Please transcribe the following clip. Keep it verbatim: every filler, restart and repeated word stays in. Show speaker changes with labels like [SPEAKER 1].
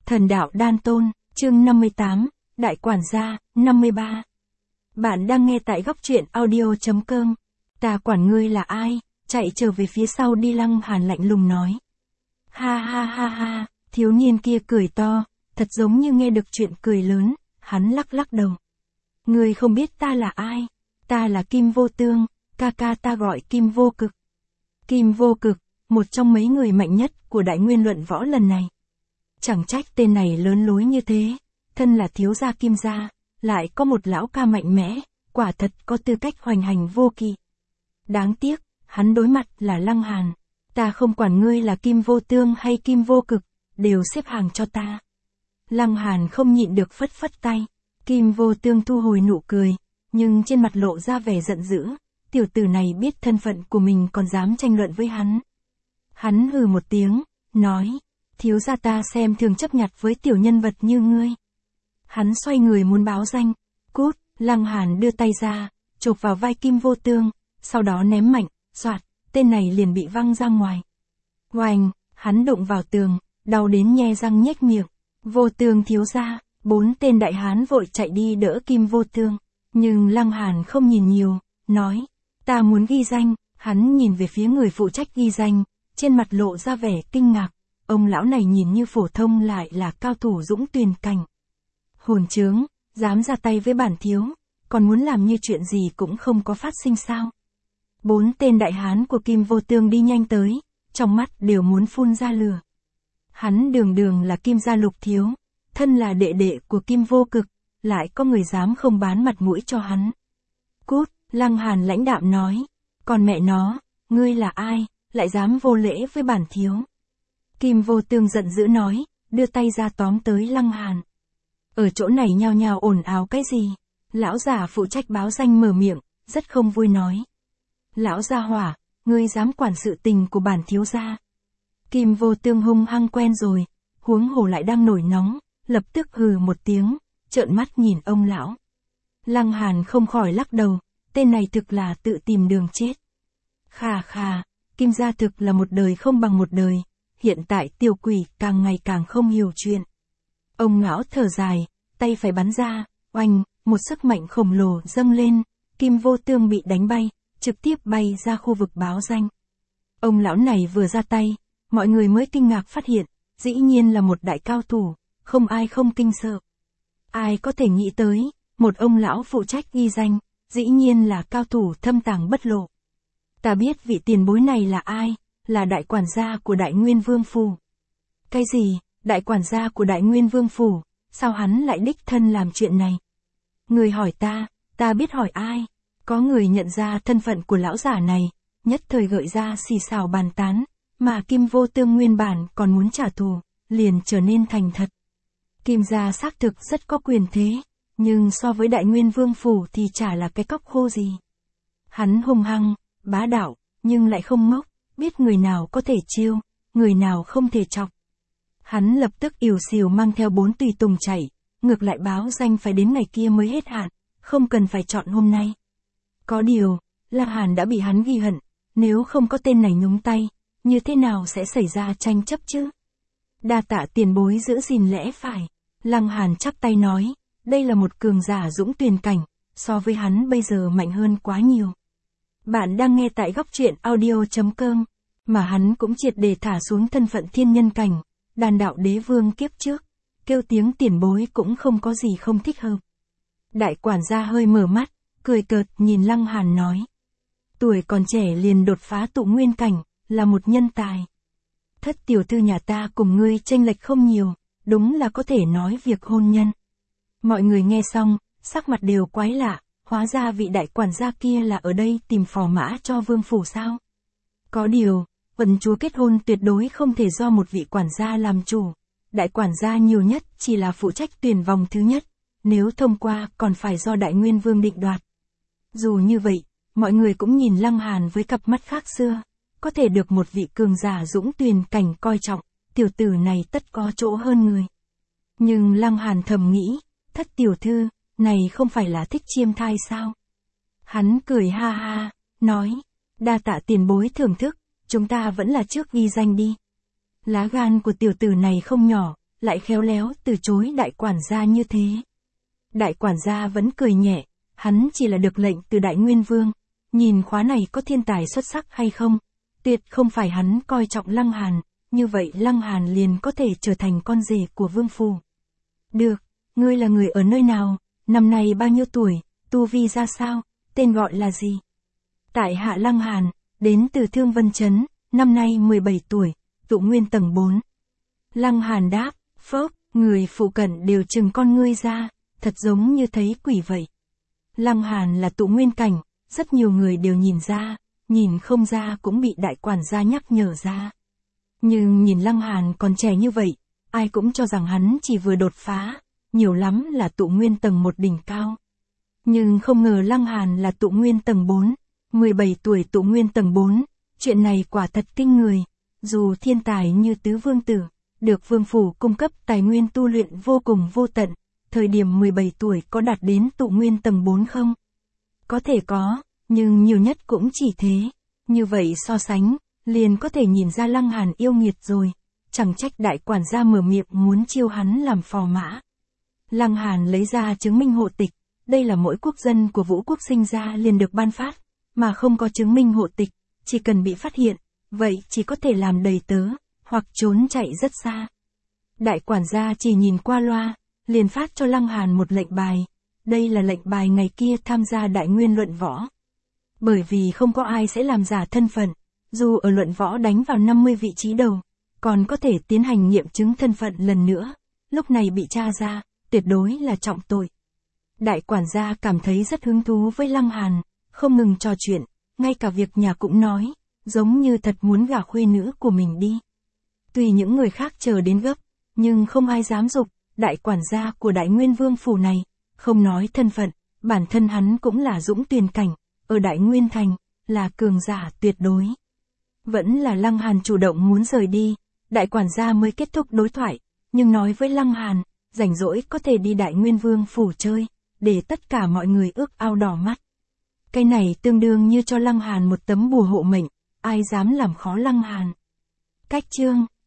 [SPEAKER 1] Thần đạo đan tôn, chương năm mươi tám, Đại quản gia, năm mươi ba. Bạn đang nghe tại góc truyện audio.com. Ta quản ngươi là ai? Chạy trở về phía sau đi. Lăng Hàn lạnh lùng nói. Ha ha ha ha, thiếu niên kia cười to, thật giống như nghe được chuyện cười lớn, hắn lắc lắc đầu. Ngươi không biết ta là ai? Ta là Kim Vô Tương, ca ca ta gọi Kim Vô Cực. Kim Vô Cực, một trong mấy người mạnh nhất của Đại Nguyên luận võ lần này. Chẳng trách tên này lớn lối như thế, thân là thiếu gia Kim gia, lại có một lão ca mạnh mẽ, quả thật có tư cách hoành hành vô kỵ. Đáng tiếc, hắn đối mặt là Lăng Hàn. Ta không quản ngươi là Kim Vô Tương hay Kim Vô Cực, đều xếp hàng cho ta. Lăng Hàn không nhịn được phất phất tay. Kim Vô Tương thu hồi nụ cười, nhưng trên mặt lộ ra vẻ giận dữ. Tiểu tử này biết thân phận của mình còn dám tranh luận với hắn. Hắn hừ một tiếng, nói, thiếu gia ta xem thường chấp nhặt với tiểu nhân vật như ngươi. Hắn xoay người muốn báo danh. Cút. Lăng Hàn đưa tay ra, chộp vào vai Kim Vô Tương, sau đó ném mạnh, xoạt, tên này liền bị văng ra ngoài. Oành, hắn đụng vào tường, đau đến nhe răng nhếch miệng. Vô Tương thiếu gia, bốn tên đại hán vội chạy đi đỡ Kim Vô Tương. Nhưng Lăng Hàn không nhìn nhiều, nói, ta muốn ghi danh. Hắn nhìn về phía người phụ trách ghi danh, trên mặt lộ ra vẻ kinh ngạc. Ông lão này nhìn như phổ thông lại là cao thủ dũng tuyền cảnh. Hồn trướng, dám ra tay với bản thiếu, còn muốn làm như chuyện gì cũng không có phát sinh sao. Bốn tên đại hán của Kim Vô Tương đi nhanh tới, trong mắt đều muốn phun ra lửa. Hắn đường đường là Kim gia lục thiếu, thân là đệ đệ của Kim Vô Cực, lại có người dám không bán mặt mũi cho hắn. Cút. Lăng Hàn lãnh đạm nói, còn mẹ nó, ngươi là ai, lại dám vô lễ với bản thiếu. Kim Vô Tương giận dữ nói, đưa tay ra tóm tới Lăng Hàn. Ở chỗ này nhao nhao ồn ào cái gì? Lão già phụ trách báo danh mở miệng, rất không vui nói. Lão gia hỏa, ngươi dám quản sự tình của bản thiếu gia. Kim Vô Tương hung hăng quen rồi, huống hồ lại đang nổi nóng, lập tức hừ một tiếng, trợn mắt nhìn ông lão. Lăng Hàn không khỏi lắc đầu, tên này thực là tự tìm đường chết. Khà khà, Kim gia thực là một đời không bằng một đời, hiện tại tiểu quỷ càng ngày càng không hiểu chuyện. Ông lão thở dài, tay phải bắn ra, oanh, một sức mạnh khổng lồ dâng lên, Kim Vô Tương bị đánh bay, trực tiếp bay ra khu vực báo danh. Ông lão này vừa ra tay, mọi người mới kinh ngạc phát hiện, dĩ nhiên là một đại cao thủ, không ai không kinh sợ. Ai có thể nghĩ tới, một ông lão phụ trách ghi danh, dĩ nhiên là cao thủ thâm tàng bất lộ. Ta biết vị tiền bối này là ai, là đại quản gia của Đại Nguyên Vương Phủ. Cái gì, đại quản gia của Đại Nguyên Vương Phủ, sao hắn lại đích thân làm chuyện này? Người hỏi ta, ta biết hỏi ai? Có người nhận ra thân phận của lão giả này, nhất thời gợi ra xì xào bàn tán, mà Kim Vô Tương nguyên bản còn muốn trả thù, liền trở nên thành thật. Kim gia xác thực rất có quyền thế, nhưng so với Đại Nguyên Vương Phủ thì chả là cái cóc khô gì. Hắn hung hăng, bá đạo, nhưng lại không ngốc, biết người nào có thể chiêu, người nào không thể chọc. Hắn lập tức ỉu xìu mang theo bốn tùy tùng chạy, ngược lại báo danh phải đến ngày kia mới hết hạn, không cần phải chọn hôm nay. Có điều, Lăng Hàn đã bị hắn ghi hận, nếu không có tên này nhúng tay, như thế nào sẽ xảy ra tranh chấp chứ? Đa tạ tiền bối giữ gìn lẽ phải. Lăng Hàn chắp tay nói, đây là một cường giả dũng tuyền cảnh, so với hắn bây giờ mạnh hơn quá nhiều. Bạn đang nghe tại góc truyện audio.com, mà hắn cũng triệt để thả xuống thân phận thiên nhân cảnh, đàn đạo đế vương kiếp trước, kêu tiếng tiền bối cũng không có gì không thích hợp. Đại quản gia hơi mở mắt, cười cợt nhìn Lăng Hàn nói. Tuổi còn trẻ liền đột phá tụ nguyên cảnh, là một nhân tài. Thất tiểu thư nhà ta cùng ngươi chênh lệch không nhiều, đúng là có thể nói việc hôn nhân. Mọi người nghe xong, sắc mặt đều quái lạ, hóa ra vị đại quản gia kia là ở đây tìm phò mã cho vương phủ sao? Có điều, quận chúa kết hôn tuyệt đối không thể do một vị quản gia làm chủ. Đại quản gia nhiều nhất chỉ là phụ trách tuyển vòng thứ nhất, nếu thông qua còn phải do Đại Nguyên Vương định đoạt. Dù như vậy, mọi người cũng nhìn Lăng Hàn với cặp mắt khác xưa, có thể được một vị cường giả dũng tuyền cảnh coi trọng, tiểu tử này tất có chỗ hơn người. Nhưng Lăng Hàn thầm nghĩ, thất tiểu thư, này không phải là thích chiêm thai sao? Hắn cười ha ha, nói, đa tạ tiền bối thưởng thức, chúng ta vẫn là trước ghi danh đi. Lá gan của tiểu tử này không nhỏ, lại khéo léo từ chối đại quản gia như thế. Đại quản gia vẫn cười nhẹ, hắn chỉ là được lệnh từ Đại Nguyên Vương, nhìn khóa này có thiên tài xuất sắc hay không, tuyệt không phải hắn coi trọng Lăng Hàn, như vậy Lăng Hàn liền có thể trở thành con rể của vương phủ. Được, ngươi là người ở nơi nào, năm nay bao nhiêu tuổi, tu vi ra sao, tên gọi là gì? Tại hạ Lăng Hàn, đến từ Thương Vân Trấn, năm nay mười bảy tuổi, tụ nguyên tầng bốn. Lăng Hàn đáp, phốc, người phụ cận đều trừng con ngươi ra, thật giống như thấy quỷ vậy. Lăng Hàn là tụ nguyên cảnh, rất nhiều người đều nhìn ra, nhìn không ra cũng bị đại quản gia nhắc nhở ra. Nhưng nhìn Lăng Hàn còn trẻ như vậy, ai cũng cho rằng hắn chỉ vừa đột phá, nhiều lắm là tụ nguyên tầng một đỉnh cao. Nhưng không ngờ Lăng Hàn là tụ nguyên tầng bốn, mười bảy tuổi tụ nguyên tầng bốn, chuyện này quả thật kinh người, dù thiên tài như tứ vương tử, được vương phủ cung cấp tài nguyên tu luyện vô cùng vô tận, thời điểm mười bảy tuổi có đạt đến tụ nguyên tầng bốn không? Có thể có, nhưng nhiều nhất cũng chỉ thế, như vậy so sánh, liền có thể nhìn ra Lăng Hàn yêu nghiệt rồi, chẳng trách đại quản gia mở miệng muốn chiêu hắn làm phò mã. Lăng Hàn lấy ra chứng minh hộ tịch, đây là mỗi quốc dân của Vũ quốc sinh ra liền được ban phát, mà không có chứng minh hộ tịch, chỉ cần bị phát hiện, vậy chỉ có thể làm đầy tớ, hoặc trốn chạy rất xa. Đại quản gia chỉ nhìn qua loa, liền phát cho Lăng Hàn một lệnh bài, đây là lệnh bài ngày kia tham gia đại nguyên luận võ. Bởi vì không có ai sẽ làm giả thân phận, dù ở luận võ đánh vào năm mươi vị trí đầu, còn có thể tiến hành nghiệm chứng thân phận lần nữa, lúc này bị tra ra, tuyệt đối là trọng tội. Đại quản gia cảm thấy rất hứng thú với Lăng Hàn, không ngừng trò chuyện, ngay cả việc nhà cũng nói, giống như thật muốn gả khuê nữ của mình đi. Tuy những người khác chờ đến gấp, nhưng không ai dám dục, đại quản gia của Đại Nguyên Vương phủ này, không nói thân phận, bản thân hắn cũng là dũng tuyền cảnh, ở Đại Nguyên Thành, là cường giả tuyệt đối. Vẫn là Lăng Hàn chủ động muốn rời đi, đại quản gia mới kết thúc đối thoại, nhưng nói với Lăng Hàn, rảnh rỗi có thể đi Đại Nguyên Vương phủ chơi, để tất cả mọi người ước ao đỏ mắt. Cái này tương đương như cho Lăng Hàn một tấm bùa hộ mệnh, ai dám làm khó Lăng Hàn. Cách chương